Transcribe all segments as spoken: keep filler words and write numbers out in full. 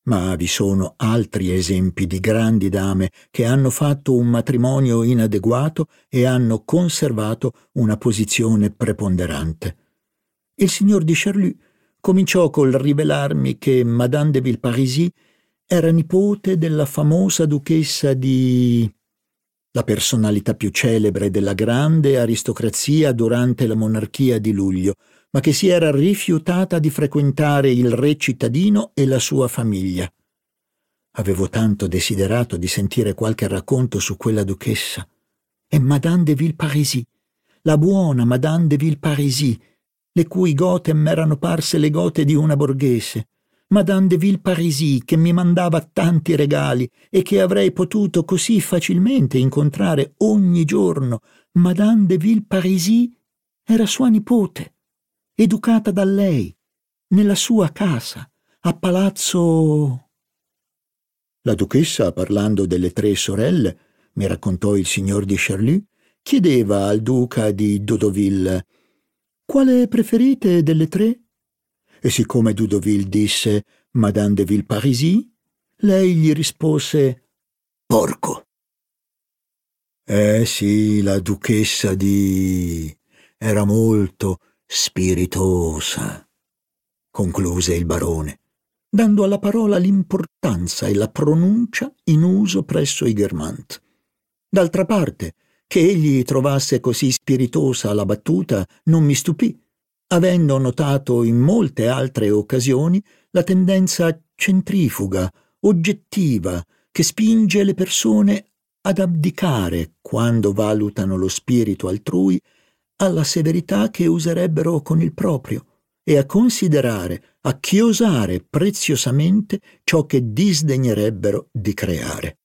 ma vi sono altri esempi di grandi dame che hanno fatto un matrimonio inadeguato e hanno conservato una posizione preponderante. Il signor di Charlus cominciò col rivelarmi che Madame de Villeparisis era nipote della famosa duchessa di... la personalità più celebre della grande aristocrazia durante la monarchia di luglio, ma che si era rifiutata di frequentare il re cittadino e la sua famiglia. Avevo tanto desiderato di sentire qualche racconto su quella duchessa. E Madame de Villeparisis, la buona Madame de Villeparisis, le cui gote m'erano parse le gote di una borghese, Madame de Villeparisis che mi mandava tanti regali e che avrei potuto così facilmente incontrare ogni giorno. Madame de Villeparisis era sua nipote, educata da lei, nella sua casa, a Palazzo... La duchessa, parlando delle tre sorelle, mi raccontò il signor di Charlus, chiedeva al duca di Doudeville: «Quale preferite delle tre?» E siccome Doudeville disse Madame de Villeparisis, lei gli rispose «Porco». Eh sì, la duchessa di... era molto spiritosa, concluse il barone, dando alla parola l'importanza e la pronuncia in uso presso i Guermantes. D'altra parte, che egli trovasse così spiritosa la battuta non mi stupì, avendo notato in molte altre occasioni la tendenza centrifuga, oggettiva, che spinge le persone ad abdicare, quando valutano lo spirito altrui, alla severità che userebbero con il proprio e a considerare, a chiosare preziosamente ciò che disdegnerebbero di creare.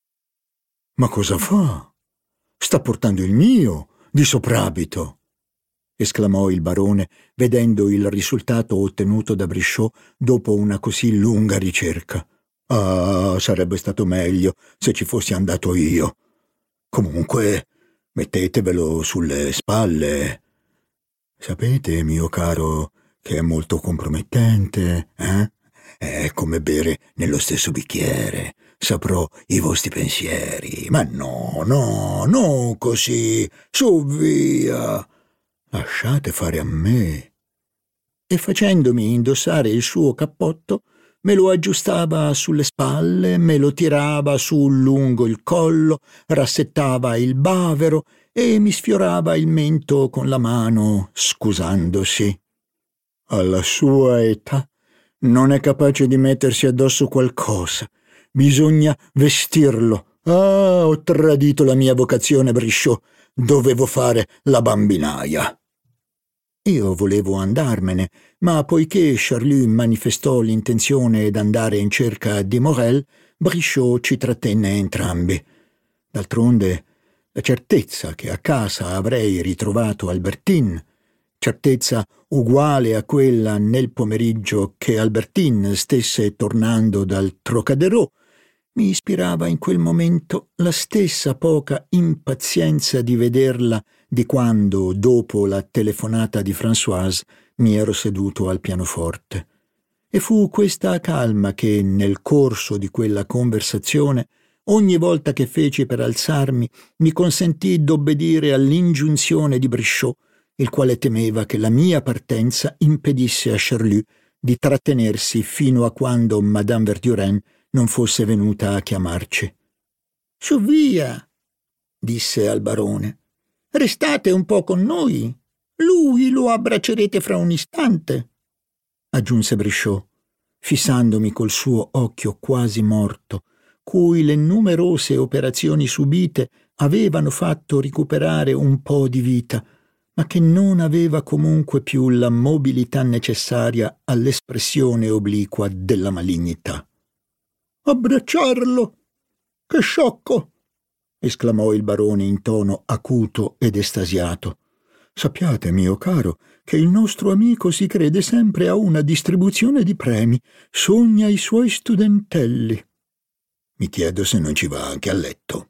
«Ma cosa fa? Sta portando il mio di soprabito!» esclamò il barone, vedendo il risultato ottenuto da Brichot dopo una così lunga ricerca. «Ah, sarebbe stato meglio se ci fossi andato io. Comunque, mettetevelo sulle spalle. Sapete, mio caro, che è molto compromettente, eh? È come bere nello stesso bicchiere. Saprò i vostri pensieri. Ma no, no, non così. Su, via. Lasciate fare a me». E facendomi indossare il suo cappotto, me lo aggiustava sulle spalle, me lo tirava su lungo il collo, rassettava il bavero e mi sfiorava il mento con la mano, scusandosi. Alla sua età non è capace di mettersi addosso qualcosa. Bisogna vestirlo. Ah, ho tradito la mia vocazione, Brichot. Dovevo fare la bambinaia. Io volevo andarmene, ma poiché Charlus manifestò l'intenzione d'andare in cerca di Morel, Brichot ci trattenne entrambi. D'altronde, la certezza che a casa avrei ritrovato Albertine, certezza uguale a quella nel pomeriggio che Albertine stesse tornando dal Trocadero, mi ispirava in quel momento la stessa poca impazienza di vederla di quando, dopo la telefonata di Françoise, mi ero seduto al pianoforte. E fu questa calma che, nel corso di quella conversazione, ogni volta che feci per alzarmi, mi consentì d'obbedire all'ingiunzione di Brichot, il quale temeva che la mia partenza impedisse a Charlus di trattenersi fino a quando Madame Verdurin non fosse venuta a chiamarci. «Su via», disse al barone. «Restate un po' con noi. Lui lo abbraccerete fra un istante», aggiunse Brichot, fissandomi col suo occhio quasi morto, cui le numerose operazioni subite avevano fatto recuperare un po' di vita, ma che non aveva comunque più la mobilità necessaria all'espressione obliqua della malignità. «Abbracciarlo? Che sciocco!» esclamò il barone in tono acuto ed estasiato. «Sappiate, mio caro, che il nostro amico si crede sempre a una distribuzione di premi, sogna i suoi studentelli. Mi chiedo se non ci va anche a letto».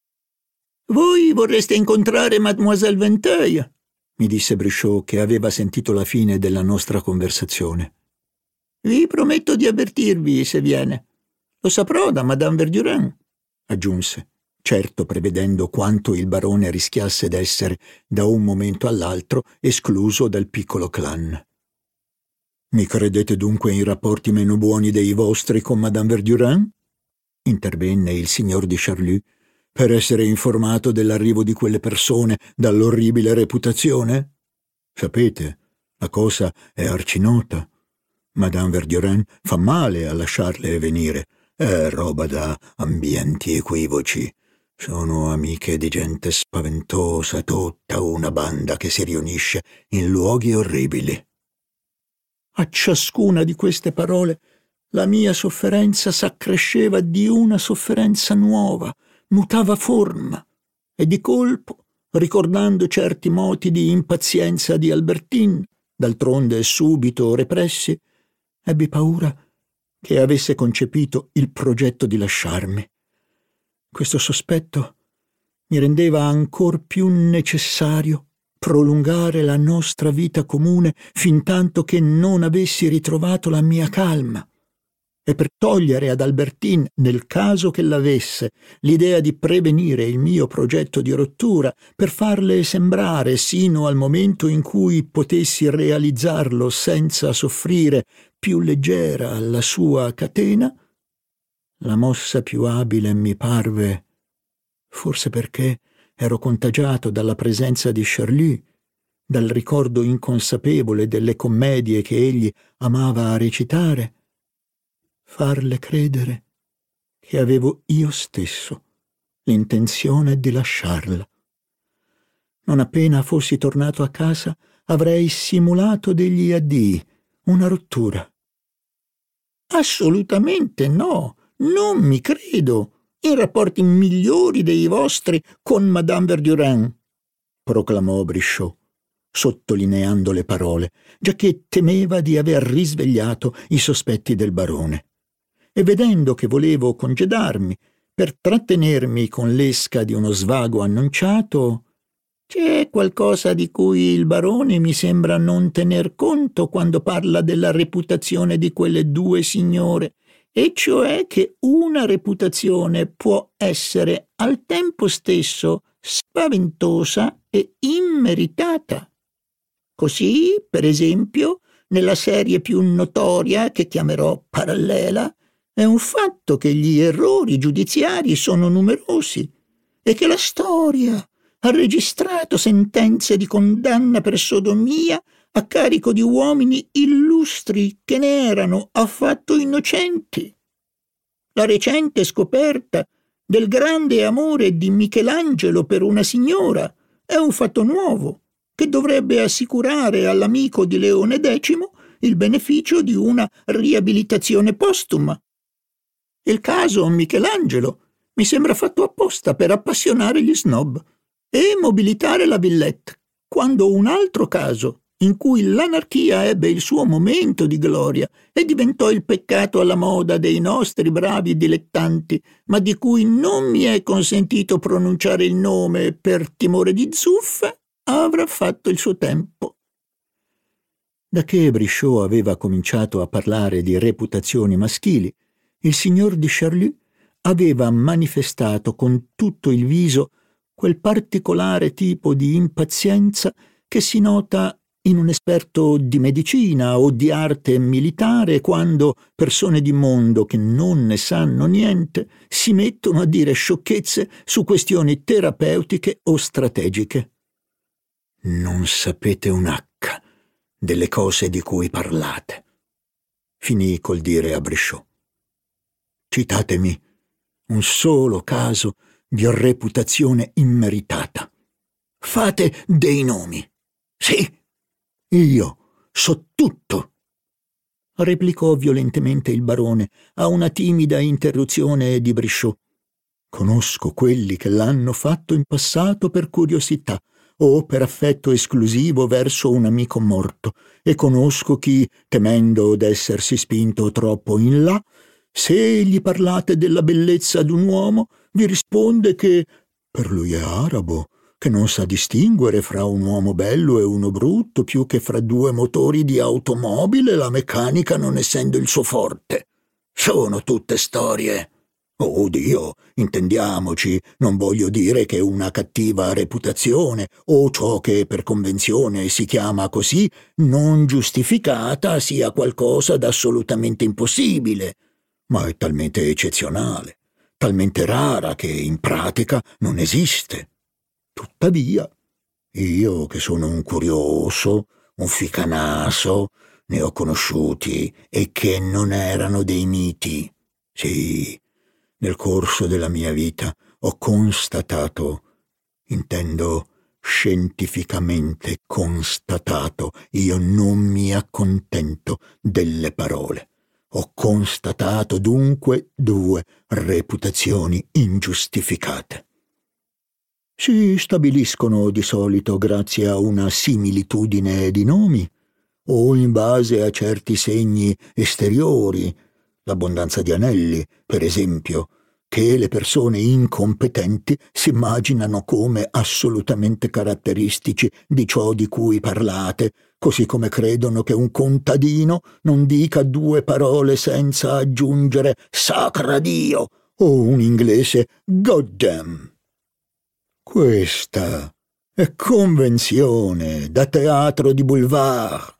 «Voi vorreste incontrare Mademoiselle Vinteuil?» mi disse Brichot, che aveva sentito la fine della nostra conversazione. Vi prometto di avvertirvi se viene. Lo saprò da Madame Verdurin, aggiunse, certo prevedendo quanto il barone rischiasse d'essere, da un momento all'altro, escluso dal piccolo clan. Mi credete dunque in rapporti meno buoni dei vostri con Madame Verdurin? Intervenne il signor di Charlus, per essere informato dell'arrivo di quelle persone dall'orribile reputazione? Sapete, la cosa è arcinota. Madame Verdurin fa male a lasciarle venire. È roba da ambienti equivoci. Sono amiche di gente spaventosa, tutta una banda che si riunisce in luoghi orribili. A ciascuna di queste parole la mia sofferenza s'accresceva di una sofferenza nuova, mutava forma, e di colpo, ricordando certi moti di impazienza di Albertine, d'altronde subito repressi, ebbi paura che avesse concepito il progetto di lasciarmi. Questo sospetto mi rendeva ancor più necessario prolungare la nostra vita comune fintanto che non avessi ritrovato la mia calma, e per togliere ad Albertine, nel caso che l'avesse, l'idea di prevenire il mio progetto di rottura, per farle sembrare, sino al momento in cui potessi realizzarlo senza soffrire, più leggera la sua catena, la mossa più abile mi parve, forse perché ero contagiato dalla presenza di Charlus, dal ricordo inconsapevole delle commedie che egli amava recitare, farle credere che avevo io stesso l'intenzione di lasciarla. Non appena fossi tornato a casa avrei simulato degli addii, una rottura. Assolutamente no, non mi credo. In rapporti migliori dei vostri con Madame Verdurin, proclamò Brichot, sottolineando le parole, giacché temeva di aver risvegliato i sospetti del barone. E vedendo che volevo congedarmi per trattenermi con l'esca di uno svago annunciato, c'è qualcosa di cui il barone mi sembra non tener conto quando parla della reputazione di quelle due signore, e cioè che una reputazione può essere al tempo stesso spaventosa e immeritata. Così, per esempio, nella serie più notoria, che chiamerò parallela, è un fatto che gli errori giudiziari sono numerosi e che la storia ha registrato sentenze di condanna per sodomia a carico di uomini illustri che ne erano affatto innocenti. La recente scoperta del grande amore di Michelangelo per una signora è un fatto nuovo che dovrebbe assicurare all'amico di Leone decimo il beneficio di una riabilitazione postuma. Il caso Michelangelo mi sembra fatto apposta per appassionare gli snob e mobilitare la Villette, quando un altro caso, in cui l'anarchia ebbe il suo momento di gloria e diventò il peccato alla moda dei nostri bravi dilettanti, ma di cui non mi è consentito pronunciare il nome per timore di zuffe, avrà fatto il suo tempo. Da che Brichot aveva cominciato a parlare di reputazioni maschili, il signor di Charlus aveva manifestato con tutto il viso quel particolare tipo di impazienza che si nota in un esperto di medicina o di arte militare quando persone di mondo che non ne sanno niente si mettono a dire sciocchezze su questioni terapeutiche o strategiche. Non sapete un acca delle cose di cui parlate, finì col dire a Brichot. Citatemi un solo caso di reputazione immeritata. Fate dei nomi. Sì, io so tutto, replicò violentemente il barone a una timida interruzione di Brichot. Conosco quelli che l'hanno fatto in passato per curiosità o per affetto esclusivo verso un amico morto, e conosco chi, temendo d'essersi spinto troppo in là, se gli parlate della bellezza d'un uomo, vi risponde che per lui è arabo, che non sa distinguere fra un uomo bello e uno brutto, più che fra due motori di automobile, la meccanica non essendo il suo forte. Sono tutte storie. Oh Dio, intendiamoci, non voglio dire che una cattiva reputazione, o ciò che per convenzione si chiama così, non giustificata, sia qualcosa d'assolutamente impossibile, ma è talmente eccezionale, talmente rara che in pratica non esiste. Tuttavia, io che sono un curioso, un ficanaso, ne ho conosciuti e che non erano dei miti. Sì, nel corso della mia vita ho constatato, intendo scientificamente constatato, io non mi accontento delle parole. Ho constatato dunque due reputazioni ingiustificate. Si stabiliscono di solito grazie a una similitudine di nomi o in base a certi segni esteriori, l'abbondanza di anelli, per esempio, che le persone incompetenti si immaginano come assolutamente caratteristici di ciò di cui parlate, così come credono che un contadino non dica due parole senza aggiungere «Sacra Dio» o un inglese «Goddamn». Questa è convenzione da teatro di boulevard.